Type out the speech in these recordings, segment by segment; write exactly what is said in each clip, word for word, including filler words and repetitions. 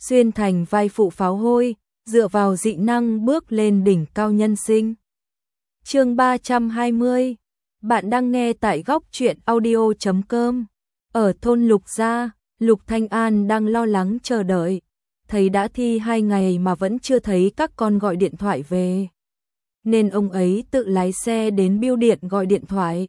xuyên thành vai phụ pháo hôi, dựa vào dị năng bước lên đỉnh cao nhân sinh. Chương ba trăm hai mươi. Bạn đang nghe tại góc truyện audio chấm com. Ở thôn Lục Gia, Lục Thanh An đang lo lắng chờ đợi. Thấy đã thi hai ngày mà vẫn chưa thấy các con gọi điện thoại về, nên ông ấy tự lái xe đến bưu điện gọi điện thoại.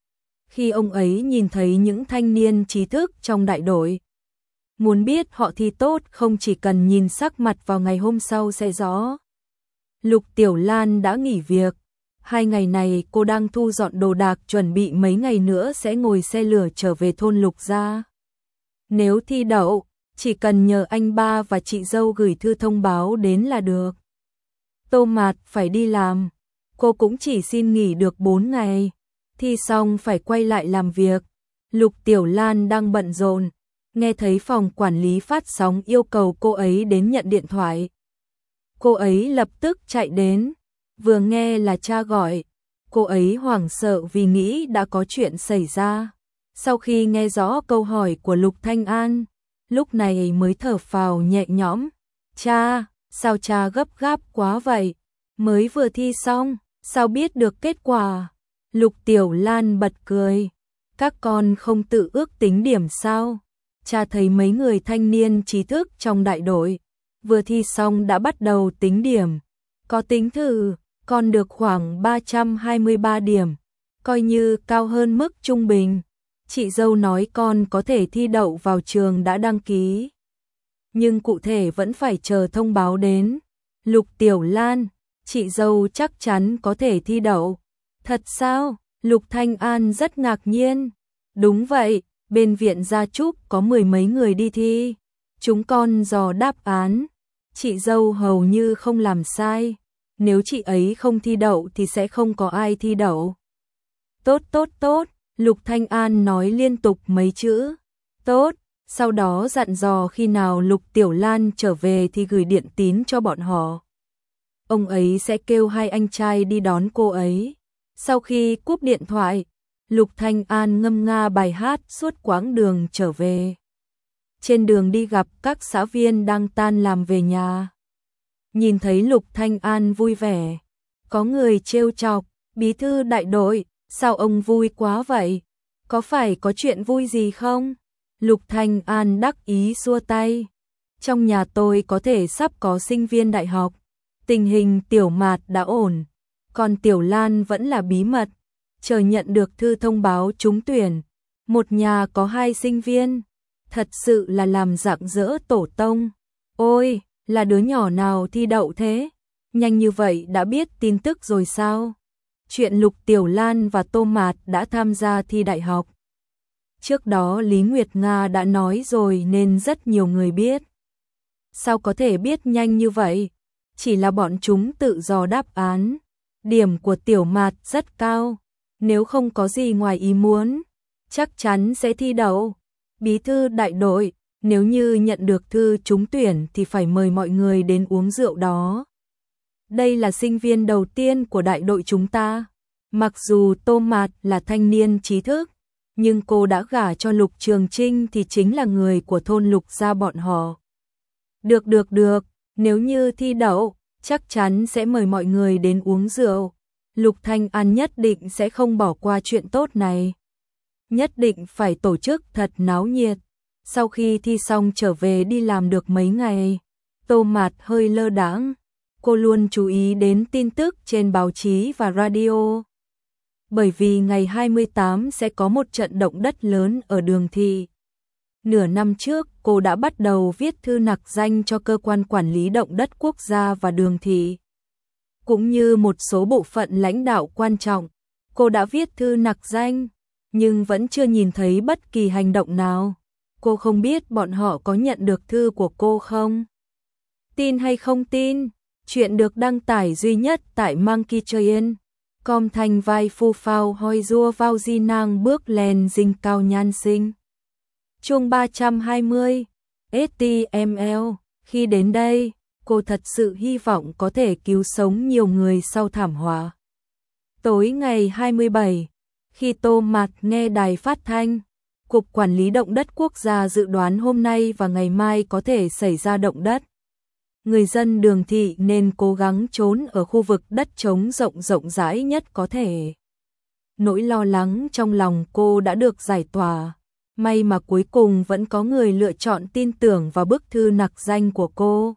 Khi ông ấy nhìn thấy những thanh niên trí thức trong đại đội, muốn biết họ thi tốt không chỉ cần nhìn sắc mặt vào ngày hôm sau sẽ rõ. Lục Tiểu Lan đã nghỉ việc. Hai ngày này cô đang thu dọn đồ đạc chuẩn bị mấy ngày nữa sẽ ngồi xe lửa trở về thôn Lục Gia. Nếu thi đậu, chỉ cần nhờ anh ba và chị dâu gửi thư thông báo đến là được. Tô Mạt phải đi làm, cô cũng chỉ xin nghỉ được bốn ngày. Thi xong phải quay lại làm việc. Lục Tiểu Lan đang bận rộn, nghe thấy phòng quản lý phát sóng yêu cầu cô ấy đến nhận điện thoại. Cô ấy lập tức chạy đến, vừa nghe là cha gọi, cô ấy hoảng sợ vì nghĩ đã có chuyện xảy ra. Sau khi nghe rõ câu hỏi của Lục Thanh An, lúc này mới thở phào nhẹ nhõm. Cha, sao cha gấp gáp quá vậy? Mới vừa thi xong, sao biết được kết quả? Lục Tiểu Lan bật cười. Các con không tự ước tính điểm sao? Cha thấy mấy người thanh niên trí thức trong đại đội vừa thi xong đã bắt đầu tính điểm. Có tính thử, con được khoảng ba trăm hai mươi ba điểm, coi như cao hơn mức trung bình. Chị dâu nói con có thể thi đậu vào trường đã đăng ký, nhưng cụ thể vẫn phải chờ thông báo đến. Lục Tiểu Lan, chị dâu chắc chắn có thể thi đậu. Thật sao? Lục Thanh An rất ngạc nhiên. Đúng vậy, bên viện Gia Trúc có mười mấy người đi thi. Chúng con dò đáp án, chị dâu hầu như không làm sai. Nếu chị ấy không thi đậu thì sẽ không có ai thi đậu. Tốt tốt tốt, Lục Thanh An nói liên tục mấy chữ. Tốt, sau đó dặn dò khi nào Lục Tiểu Lan trở về thì gửi điện tín cho bọn họ. Ông ấy sẽ kêu hai anh trai đi đón cô ấy. Sau khi cúp điện thoại, Lục Thanh An ngâm nga bài hát suốt quãng đường trở về. Trên đường đi gặp các xã viên đang tan làm về nhà. Nhìn thấy Lục Thanh An vui vẻ, có người trêu chọc, bí thư đại đội, sao ông vui quá vậy? Có phải có chuyện vui gì không? Lục Thanh An đắc ý xua tay. Trong nhà tôi có thể sắp có sinh viên đại học. Tình hình Tiểu Mạt đã ổn, còn Tiểu Lan vẫn là bí mật. Chờ nhận được thư thông báo trúng tuyển, một nhà có hai sinh viên. Thật sự là làm rạng rỡ tổ tông. Ôi, là đứa nhỏ nào thi đậu thế? Nhanh như vậy đã biết tin tức rồi sao? Chuyện Lục Tiểu Lan và Tô Mạt đã tham gia thi đại học. Trước đó Lý Nguyệt Nga đã nói rồi nên rất nhiều người biết. Sao có thể biết nhanh như vậy? Chỉ là bọn chúng tự dò đáp án. Điểm của Tiểu Mạt rất cao. Nếu không có gì ngoài ý muốn, chắc chắn sẽ thi đậu. Bí thư đại đội, nếu như nhận được thư trúng tuyển thì phải mời mọi người đến uống rượu đó. Đây là sinh viên đầu tiên của đại đội chúng ta. Mặc dù Tô Mạt là thanh niên trí thức, nhưng cô đã gả cho Lục Trường Trinh thì chính là người của thôn Lục Gia bọn họ. Được được được, nếu như thi đậu, chắc chắn sẽ mời mọi người đến uống rượu. Lục Thanh An nhất định sẽ không bỏ qua chuyện tốt này. Nhất định phải tổ chức thật náo nhiệt. Sau khi thi xong trở về đi làm được mấy ngày, Tô Mạt hơi lơ đãng. Cô luôn chú ý đến tin tức trên báo chí và radio. Bởi vì ngày hai mươi tám sẽ có một trận động đất lớn ở Đường Thị. Nửa năm trước, cô đã bắt đầu viết thư nặc danh cho cơ quan quản lý động đất quốc gia và Đường Thị. Cũng như một số bộ phận lãnh đạo quan trọng, cô đã viết thư nặc danh, nhưng vẫn chưa nhìn thấy bất kỳ hành động nào. Cô không biết bọn họ có nhận được thư của cô không? Tin hay không tin? Chuyện được đăng tải duy nhất tại Monkey Train. Com thành vai phu phao hoi rua vào di nang bước lên dinh cao nhan sinh. Chương ba trăm hai mươi. ét tê em lờ. Khi đến đây, cô thật sự hy vọng có thể cứu sống nhiều người sau thảm họa. Tối ngày hai mươi bảy, khi Tô Mạt nghe đài phát thanh, Cục Quản lý Động đất Quốc gia dự đoán hôm nay và ngày mai có thể xảy ra động đất. Người dân Đường Thị nên cố gắng trốn ở khu vực đất trống rộng rộng rãi nhất có thể. Nỗi lo lắng trong lòng cô đã được giải tỏa. May mà cuối cùng vẫn có người lựa chọn tin tưởng vào bức thư nặc danh của cô.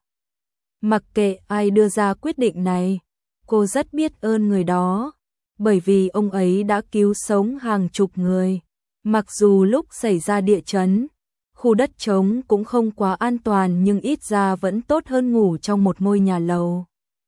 Mặc kệ ai đưa ra quyết định này, cô rất biết ơn người đó, bởi vì ông ấy đã cứu sống hàng chục người. Mặc dù lúc xảy ra địa chấn, khu đất trống cũng không quá an toàn nhưng ít ra vẫn tốt hơn ngủ trong một ngôi nhà lầu.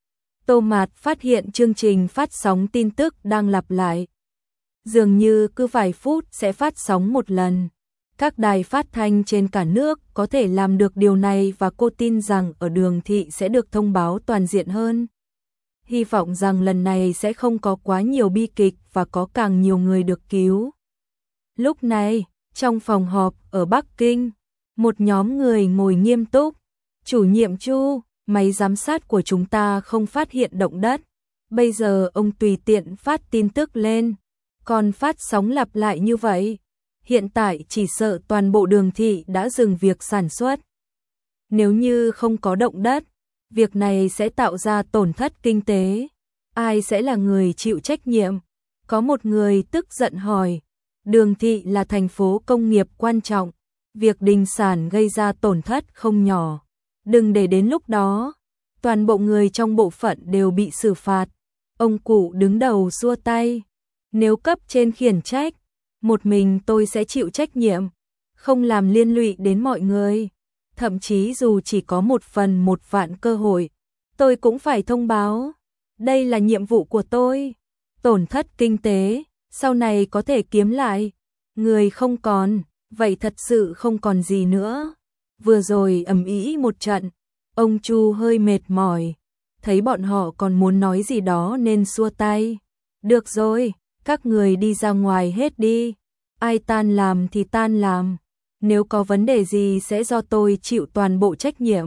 Tô Mạt phát hiện chương trình phát sóng tin tức đang lặp lại. Dường như cứ vài phút sẽ phát sóng một lần. Các đài phát thanh trên cả nước có thể làm được điều này và cô tin rằng ở Đường Thị sẽ được thông báo toàn diện hơn. Hy vọng rằng lần này sẽ không có quá nhiều bi kịch và có càng nhiều người được cứu. Lúc này, trong phòng họp ở Bắc Kinh, một nhóm người ngồi nghiêm túc. Chủ nhiệm Chu, máy giám sát của chúng ta không phát hiện động đất. Bây giờ ông tùy tiện phát tin tức lên, còn phát sóng lặp lại như vậy. Hiện tại chỉ sợ toàn bộ Đường Thị đã dừng việc sản xuất. Nếu như không có động đất, việc này sẽ tạo ra tổn thất kinh tế. Ai sẽ là người chịu trách nhiệm? Có một người tức giận hỏi. Đường Thị là thành phố công nghiệp quan trọng. Việc đình sản gây ra tổn thất không nhỏ. Đừng để đến lúc đó, toàn bộ người trong bộ phận đều bị xử phạt. Ông cụ đứng đầu xua tay. Nếu cấp trên khiển trách, một mình tôi sẽ chịu trách nhiệm, không làm liên lụy đến mọi người. Thậm chí dù chỉ có một phần một vạn cơ hội, tôi cũng phải thông báo. Đây là nhiệm vụ của tôi. Tổn thất kinh tế, sau này có thể kiếm lại. Người không còn, vậy thật sự không còn gì nữa. Vừa rồi ầm ĩ một trận, ông Chu hơi mệt mỏi, thấy bọn họ còn muốn nói gì đó nên xua tay. Được rồi, các người đi ra ngoài hết đi. Ai tan làm thì tan làm. Nếu có vấn đề gì sẽ do tôi chịu toàn bộ trách nhiệm.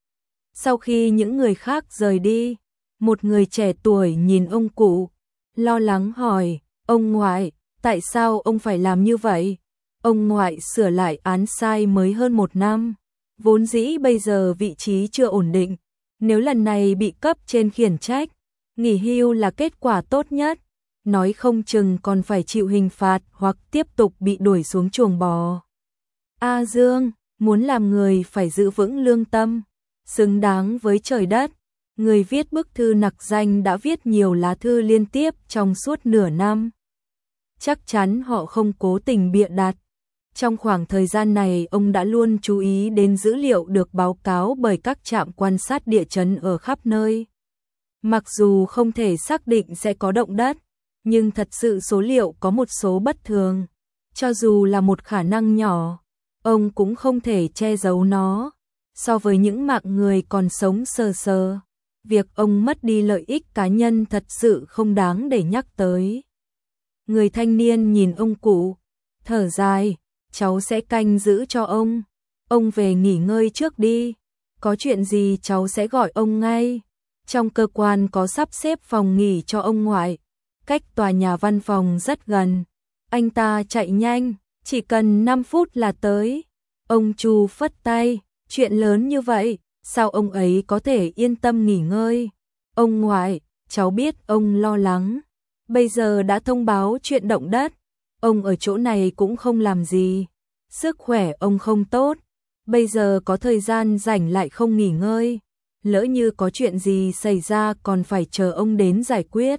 Sau khi những người khác rời đi, một người trẻ tuổi nhìn ông cụ, lo lắng hỏi, ông ngoại, tại sao ông phải làm như vậy? Ông ngoại sửa lại án sai mới hơn một năm. Vốn dĩ bây giờ vị trí chưa ổn định. Nếu lần này bị cấp trên khiển trách, nghỉ hưu là kết quả tốt nhất. Nói không chừng còn phải chịu hình phạt hoặc tiếp tục bị đuổi xuống chuồng bò. A Dương, muốn làm người phải giữ vững lương tâm, xứng đáng với trời đất. Người viết bức thư nặc danh đã viết nhiều lá thư liên tiếp trong suốt nửa năm. Chắc chắn họ không cố tình bịa đặt. Trong khoảng thời gian này ông đã luôn chú ý đến dữ liệu được báo cáo bởi các trạm quan sát địa chấn ở khắp nơi. Mặc dù không thể xác định sẽ có động đất, nhưng thật sự số liệu có một số bất thường. Cho dù là một khả năng nhỏ, ông cũng không thể che giấu nó. So với những mạng người còn sống sờ sờ, việc ông mất đi lợi ích cá nhân thật sự không đáng để nhắc tới. Người thanh niên nhìn ông cụ, thở dài, cháu sẽ canh giữ cho ông. Ông về nghỉ ngơi trước đi, có chuyện gì cháu sẽ gọi ông ngay. Trong cơ quan có sắp xếp phòng nghỉ cho ông ngoại, cách tòa nhà văn phòng rất gần. Anh ta chạy nhanh, chỉ cần năm phút là tới. Ông Chu phất tay, chuyện lớn như vậy, sao ông ấy có thể yên tâm nghỉ ngơi? Ông ngoại, cháu biết ông lo lắng. Bây giờ đã thông báo chuyện động đất, ông ở chỗ này cũng không làm gì. Sức khỏe ông không tốt, bây giờ có thời gian rảnh lại không nghỉ ngơi. Lỡ như có chuyện gì xảy ra còn phải chờ ông đến giải quyết.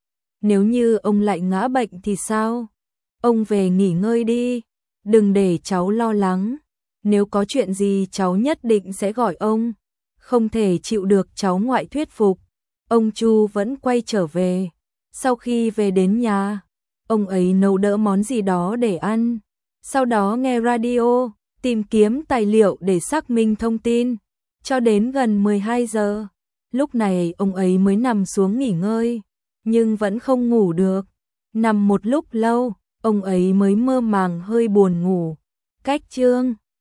Nếu như ông lại ngã bệnh thì sao? Ông về nghỉ ngơi đi, đừng để cháu lo lắng. Nếu có chuyện gì cháu nhất định sẽ gọi ông. Không thể chịu được cháu ngoại thuyết phục. Ông Chu vẫn quay trở về. Sau khi về đến nhà, ông ấy nấu đỡ món gì đó để ăn. Sau đó nghe radio, tìm kiếm tài liệu để xác minh thông tin. Cho đến gần mười hai giờ, lúc này ông ấy mới nằm xuống nghỉ ngơi, nhưng vẫn không ngủ được. Nằm một lúc lâu, ông ấy mới mơ màng hơi buồn ngủ. Cách chương